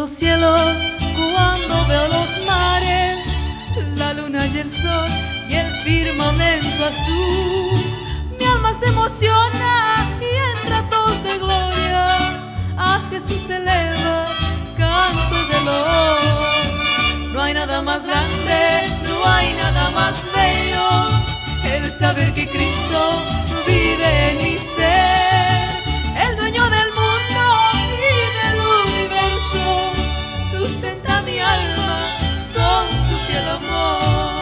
los cielos cuando veo los mares, la luna y el sol y el firmamento azul. Mi alma se emociona y en ratos de gloria a Jesús eleva canto de dolor. No hay nada más grande, no hay nada más bello, el saber que Cristo vive en mi ser. El dueño del mundo y del universo sustenta mi alma con su fiel amor.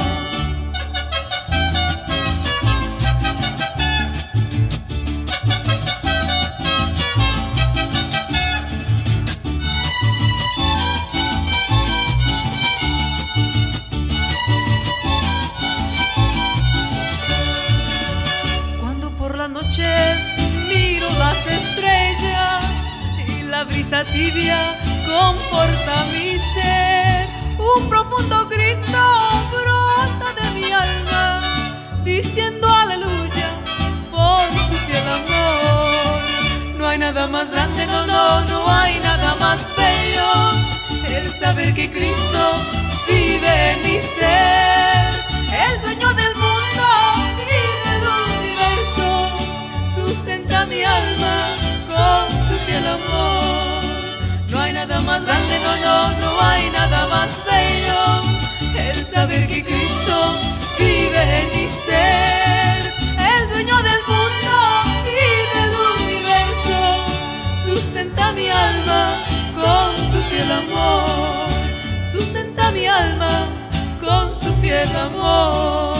Cuando por las noches miro las estrellas y la brisa tibia conforta mi ser, un profundo grito brota de mi alma diciendo aleluya por su fiel amor. No hay nada más grande, no hay nada más bello, el saber que Cristo vive en mi ser. El dueño del mundo y del universo sustenta mi alma con su fiel amor. No hay nada más grande, no hay nada más bello, el saber que Cristo vive en mi ser. El dueño del mundo y del universo sustenta mi alma con su fiel amor. Sustenta mi alma con su fiel amor.